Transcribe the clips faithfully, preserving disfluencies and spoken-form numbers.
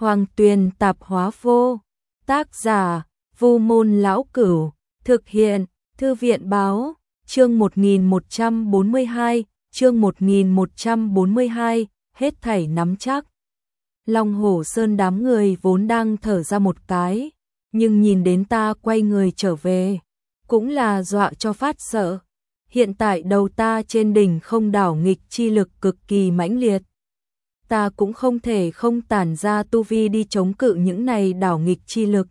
Hoàng Tuyền Tạp Hóa Vô. Tác giả: Vu Môn Lão Cửu. Thực hiện: Thư viện Báo. Chương một nghìn một trăm bốn mươi hai, chương một nghìn một trăm bốn mươi hai, hết thảy nắm chắc. Long Hổ Sơn đám người vốn đang thở ra một cái, nhưng nhìn đến ta quay người trở về, cũng là dọa cho phát sợ. Hiện tại đầu ta trên đỉnh không đảo nghịch chi lực cực kỳ mãnh liệt. Ta cũng không thể không tản ra tu vi đi chống cự những này đảo nghịch chi lực.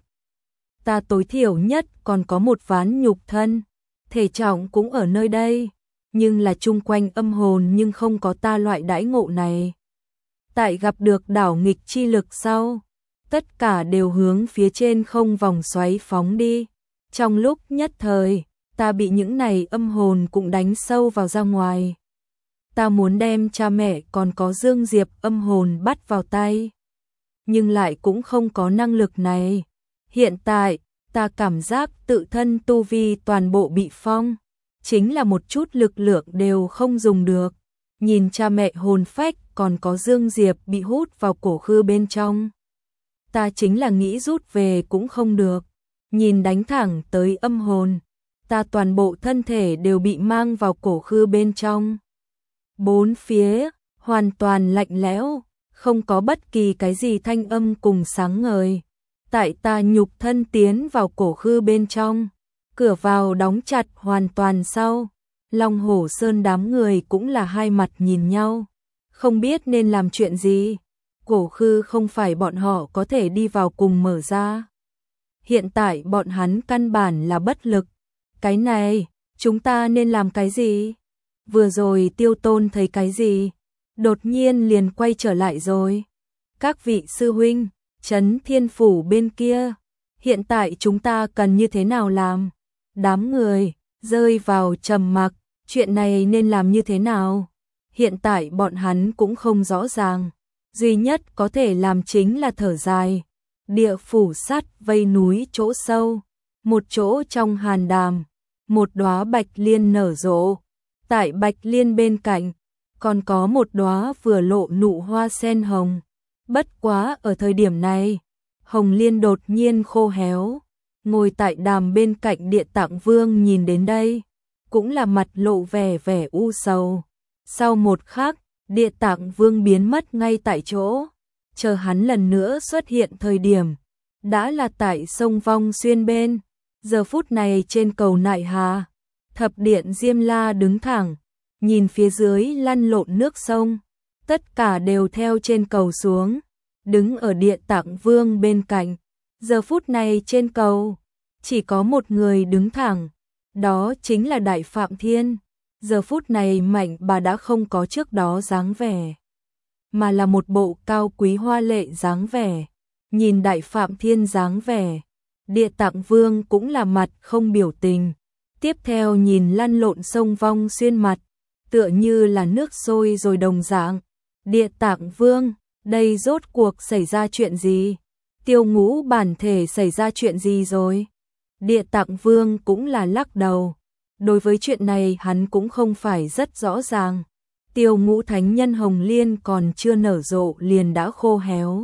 Ta tối thiểu nhất còn có một ván nhục thân, thể trọng cũng ở nơi đây, nhưng là chung quanh âm hồn nhưng không có ta loại đãi ngộ này. Tại gặp được đảo nghịch chi lực sau, tất cả đều hướng phía trên không vòng xoáy phóng đi. Trong lúc nhất thời, ta bị những này âm hồn cũng đánh sâu vào ra ngoài. Ta muốn đem cha mẹ còn có Dương Diệp âm hồn bắt vào tay, nhưng lại cũng không có năng lực này. Hiện tại, ta cảm giác tự thân tu vi toàn bộ bị phong, chính là một chút lực lượng đều không dùng được. Nhìn cha mẹ hồn phách còn có Dương Diệp bị hút vào cổ khư bên trong, ta chính là nghĩ rút về cũng không được. Nhìn đánh thẳng tới âm hồn, ta toàn bộ thân thể đều bị mang vào cổ khư bên trong. Bốn phía hoàn toàn lạnh lẽo, không có bất kỳ cái gì thanh âm cùng sáng ngời. Tại ta nhục thân tiến vào cổ khư bên trong, cửa vào đóng chặt hoàn toàn sau, Long Hổ Sơn đám người cũng là hai mặt nhìn nhau, không biết nên làm chuyện gì. Cổ khư không phải bọn họ có thể đi vào cùng mở ra. Hiện tại bọn hắn căn bản là bất lực. Cái này, chúng ta nên làm cái gì? Vừa rồi Tiêu Tôn thấy cái gì? Đột nhiên liền quay trở lại rồi. Các vị sư huynh, Trấn Thiên Phủ bên kia, hiện tại chúng ta cần như thế nào làm? Đám người rơi vào trầm mặc, chuyện này nên làm như thế nào? Hiện tại bọn hắn cũng không rõ ràng, duy nhất có thể làm chính là thở dài. Địa phủ sắt vây núi chỗ sâu, một chỗ trong hàn đàm, một đóa bạch liên nở rộ. Tại bạch liên bên cạnh, còn có một đóa vừa lộ nụ hoa sen hồng. Bất quá ở thời điểm này, hồng liên đột nhiên khô héo. Ngồi tại đàm bên cạnh Địa Tạng Vương nhìn đến đây, cũng là mặt lộ vẻ vẻ u sầu. Sau một khắc, Địa Tạng Vương biến mất ngay tại chỗ. Chờ hắn lần nữa xuất hiện thời điểm, đã là tại sông Vong Xuyên bên. Giờ phút này trên cầu Nại Hà, Thập Điện Diêm La đứng thẳng, nhìn phía dưới lăn lộn nước sông. Tất cả đều theo trên cầu xuống, đứng ở Địa Tạng Vương bên cạnh. Giờ phút này trên cầu, chỉ có một người đứng thẳng, đó chính là Đại Phạm Thiên. Giờ phút này Mạnh Bà đã không có trước đó dáng vẻ, mà là một bộ cao quý hoa lệ dáng vẻ. Nhìn Đại Phạm Thiên dáng vẻ, Địa Tạng Vương cũng là mặt không biểu tình. Tiếp theo nhìn lăn lộn sông Vong Xuyên mặt, tựa như là nước sôi rồi đồng dạng. Địa Tạng Vương, đây rốt cuộc xảy ra chuyện gì? Tiêu Ngũ bản thể xảy ra chuyện gì rồi? Địa Tạng Vương cũng là lắc đầu. Đối với chuyện này hắn cũng không phải rất rõ ràng. Tiêu Ngũ thánh nhân hồng liên còn chưa nở rộ liền đã khô héo.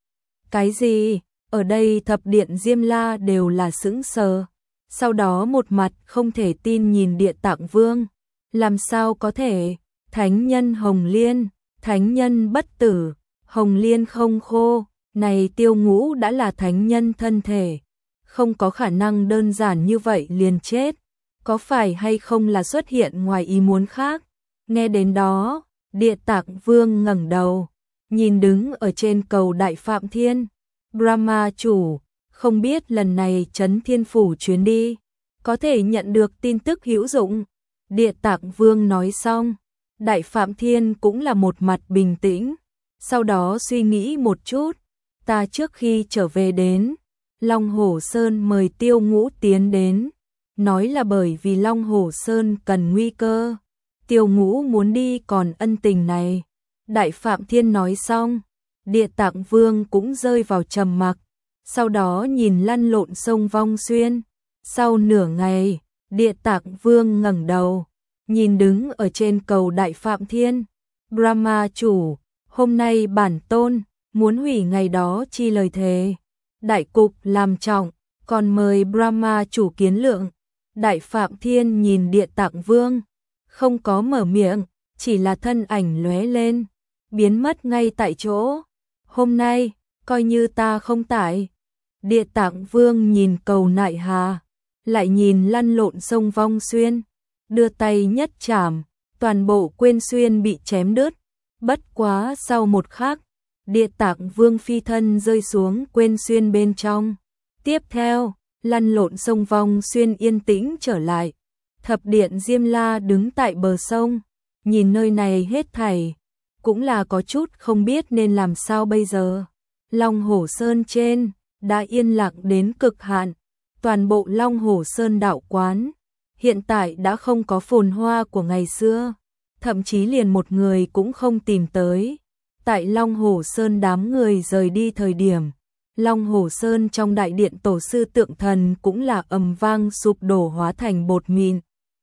Cái gì? Ở đây Thập Điện Diêm La đều là sững sờ. Sau đó một mặt không thể tin nhìn Địa Tạng Vương. Làm sao có thể? Thánh nhân hồng liên, thánh nhân bất tử, hồng liên không khô. Này Tiêu Ngũ đã là thánh nhân thân thể, không có khả năng đơn giản như vậy liền chết. Có phải hay không là xuất hiện ngoài ý muốn khác? Nghe đến đó, Địa Tạng Vương ngẩng đầu, nhìn đứng ở trên cầu Đại Phạm Thiên. Brahma chủ, không biết lần này Trấn Thiên Phủ chuyến đi, có thể nhận được tin tức hữu dụng. Địa Tạng Vương nói xong, Đại Phạm Thiên cũng là một mặt bình tĩnh, sau đó suy nghĩ một chút. Ta trước khi trở về đến, Long Hổ Sơn mời Tiêu Ngũ tiến đến, nói là bởi vì Long Hổ Sơn cần nguy cơ. Tiêu Ngũ muốn đi còn ân tình này. Đại Phạm Thiên nói xong, Địa Tạng Vương cũng rơi vào trầm mặc, sau đó nhìn lăn lộn sông Vong Xuyên. Sau nửa ngày, Địa Tạng Vương ngẩng đầu, nhìn đứng ở trên cầu Đại Phạm Thiên. Brahma chủ, hôm nay bản tôn muốn hủy ngày đó chi lời thề. Đại cục làm trọng, còn mời Brahma chủ kiến lượng. Đại Phạm Thiên nhìn Địa Tạng Vương, không có mở miệng, chỉ là thân ảnh lóe lên, biến mất ngay tại chỗ. Hôm nay, coi như ta không tại. Địa Tạng Vương nhìn cầu nại hà, lại nhìn lăn lộn sông Vong Xuyên, đưa tay nhất chảm, toàn bộ Quyên Xuyên bị chém đứt. Bất quá sau một khắc, Địa Tạng Vương phi thân rơi xuống Quyên Xuyên bên trong. Tiếp theo, lăn lộn sông Vong Xuyên yên tĩnh trở lại. Thập điện Diêm La đứng tại bờ sông, nhìn nơi này hết thảy, cũng là có chút không biết nên làm sao bây giờ. Long Hổ Sơn trên, đã yên lặng đến cực hạn, toàn bộ Long Hổ Sơn đạo quán, hiện tại đã không có phồn hoa của ngày xưa, thậm chí liền một người cũng không tìm tới. Tại Long Hổ Sơn đám người rời đi thời điểm, Long Hổ Sơn trong đại điện tổ sư tượng thần cũng là ầm vang sụp đổ hóa thành bột mịn.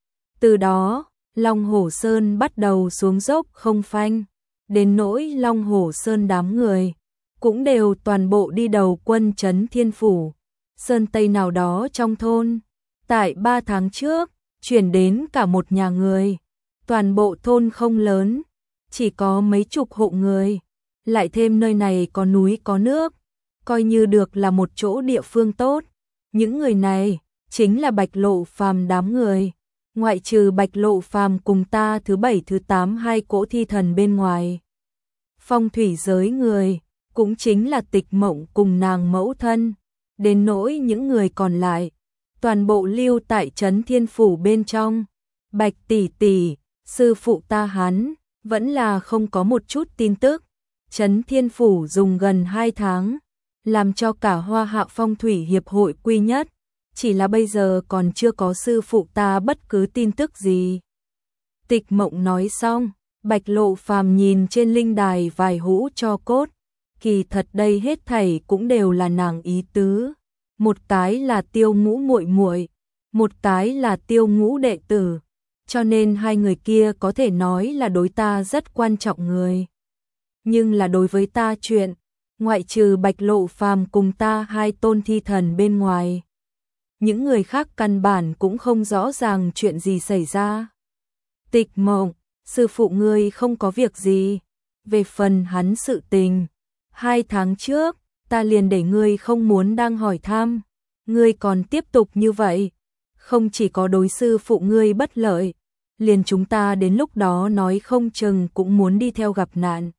Từ đó, Long Hổ Sơn bắt đầu xuống dốc không phanh, đến nỗi Long Hổ Sơn đám người cũng đều toàn bộ đi đầu quân trấn Thiên Phủ, Sơn Tây nào đó trong thôn. Tại ba tháng trước, chuyển đến cả một nhà người, toàn bộ thôn không lớn, chỉ có mấy chục hộ người, lại thêm nơi này có núi có nước, coi như được là một chỗ địa phương tốt. Những người này chính là Bạch Lộ Phàm đám người, ngoại trừ Bạch Lộ Phàm cùng ta thứ bảy thứ tám hai cỗ thi thần bên ngoài. Phong thủy giới người, cũng chính là Tịch Mộng cùng nàng mẫu thân, đến nỗi những người còn lại, toàn bộ lưu tại trấn Thiên Phủ bên trong. Bạch tỷ tỷ, sư phụ ta hắn, vẫn là không có một chút tin tức. Trấn Thiên Phủ dùng gần hai tháng, làm cho cả Hoa Hạ Phong Thủy Hiệp hội quy nhất, chỉ là bây giờ còn chưa có sư phụ ta bất cứ tin tức gì. Tịch Mộng nói xong, Bạch Lộ Phàm nhìn trên linh đài vài hũ tro cốt, kỳ thật đây hết thảy cũng đều là nàng ý tứ. Một cái là Tiêu Ngũ muội muội, một cái là Tiêu Ngũ đệ tử, cho nên hai người kia có thể nói là đối ta rất quan trọng người. Nhưng là đối với ta chuyện, ngoại trừ Bạch Lộ Phàm cùng ta hai tôn thi thần bên ngoài, những người khác căn bản cũng không rõ ràng chuyện gì xảy ra. Tịch Mộng, sư phụ ngươi không có việc gì, về phần hắn sự tình, hai tháng trước, ta liền để ngươi không muốn đang hỏi thăm, ngươi còn tiếp tục như vậy, không chỉ có đối sư phụ ngươi bất lợi, liền chúng ta đến lúc đó nói không chừng cũng muốn đi theo gặp nạn.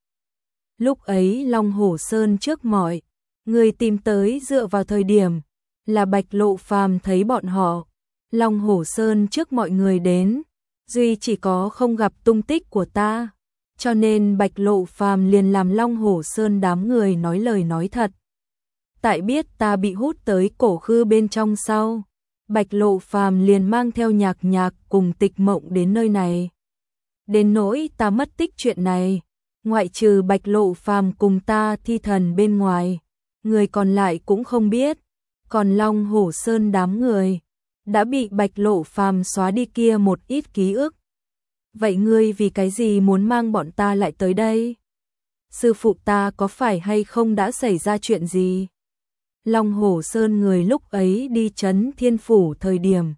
Lúc ấy Long Hổ Sơn trước mọi người tìm tới dựa vào thời điểm là Bạch Lộ Phàm thấy bọn họ. Long Hổ Sơn trước mọi người đến, duy chỉ có không gặp tung tích của ta, cho nên Bạch Lộ Phàm liền làm Long Hổ Sơn đám người nói lời nói thật. Tại biết ta bị hút tới cổ khư bên trong sau, Bạch Lộ Phàm liền mang theo Nhạc Nhạc cùng Tịch Mộng đến nơi này. Đến nỗi ta mất tích chuyện này, ngoại trừ Bạch Lộ Phàm cùng ta thi thần bên ngoài, người còn lại cũng không biết. Còn Long Hổ Sơn đám người đã bị Bạch Lộ Phàm xóa đi kia một ít ký ức. Vậy ngươi vì cái gì muốn mang bọn ta lại tới đây? Sư phụ ta có phải hay không đã xảy ra chuyện gì? Long Hổ Sơn người lúc ấy đi trấn Thiên Phủ thời điểm,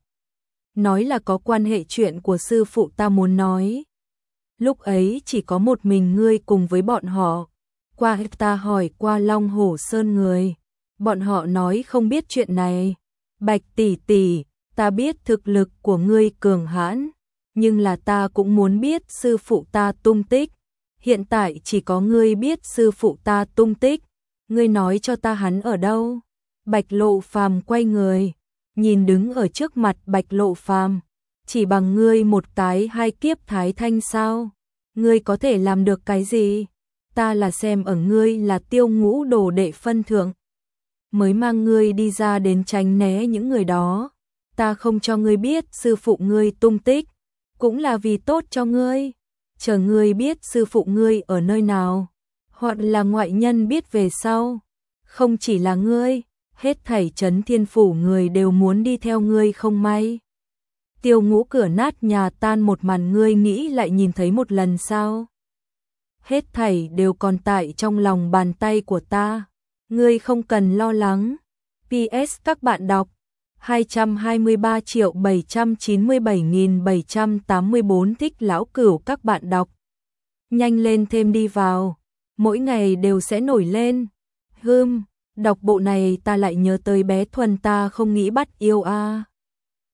nói là có quan hệ chuyện của sư phụ ta muốn nói. Lúc ấy chỉ có một mình ngươi cùng với bọn họ. Qua ta hỏi qua Long Hổ Sơn người, bọn họ nói không biết chuyện này. Bạch tỷ tỷ, ta biết thực lực của ngươi cường hãn, nhưng là ta cũng muốn biết sư phụ ta tung tích. Hiện tại chỉ có ngươi biết sư phụ ta tung tích, ngươi nói cho ta hắn ở đâu? Bạch Lộ Phàm quay người, nhìn đứng ở trước mặt Bạch Lộ Phàm, chỉ bằng ngươi một cái hai kiếp thái thanh sao? Ngươi có thể làm được cái gì? Ta là xem ở ngươi là Tiêu Ngũ đồ đệ phân thượng, mới mang ngươi đi ra đến tránh né những người đó. Ta không cho ngươi biết sư phụ ngươi tung tích, cũng là vì tốt cho ngươi. Chờ ngươi biết sư phụ ngươi ở nơi nào, hoặc là ngoại nhân biết về sau, không chỉ là ngươi, hết thảy trấn Thiên Phủ người đều muốn đi theo ngươi không may. Tiêu Ngũ cửa nát nhà tan một màn ngươi nghĩ lại nhìn thấy một lần sao? hết thảy đều còn tại trong lòng bàn tay của ta. Ngươi không cần lo lắng. pê ét các bạn đọc hai trăm hai mươi ba triệu bảy trăm chín mươi bảy nghìn bảy trăm tám mươi tư thích lão cửu các bạn đọc. Nhanh lên thêm đi vào, mỗi ngày đều sẽ nổi lên. Hừm, đọc bộ này ta lại nhớ tới bé Thuần ta không nghĩ bắt yêu a. À.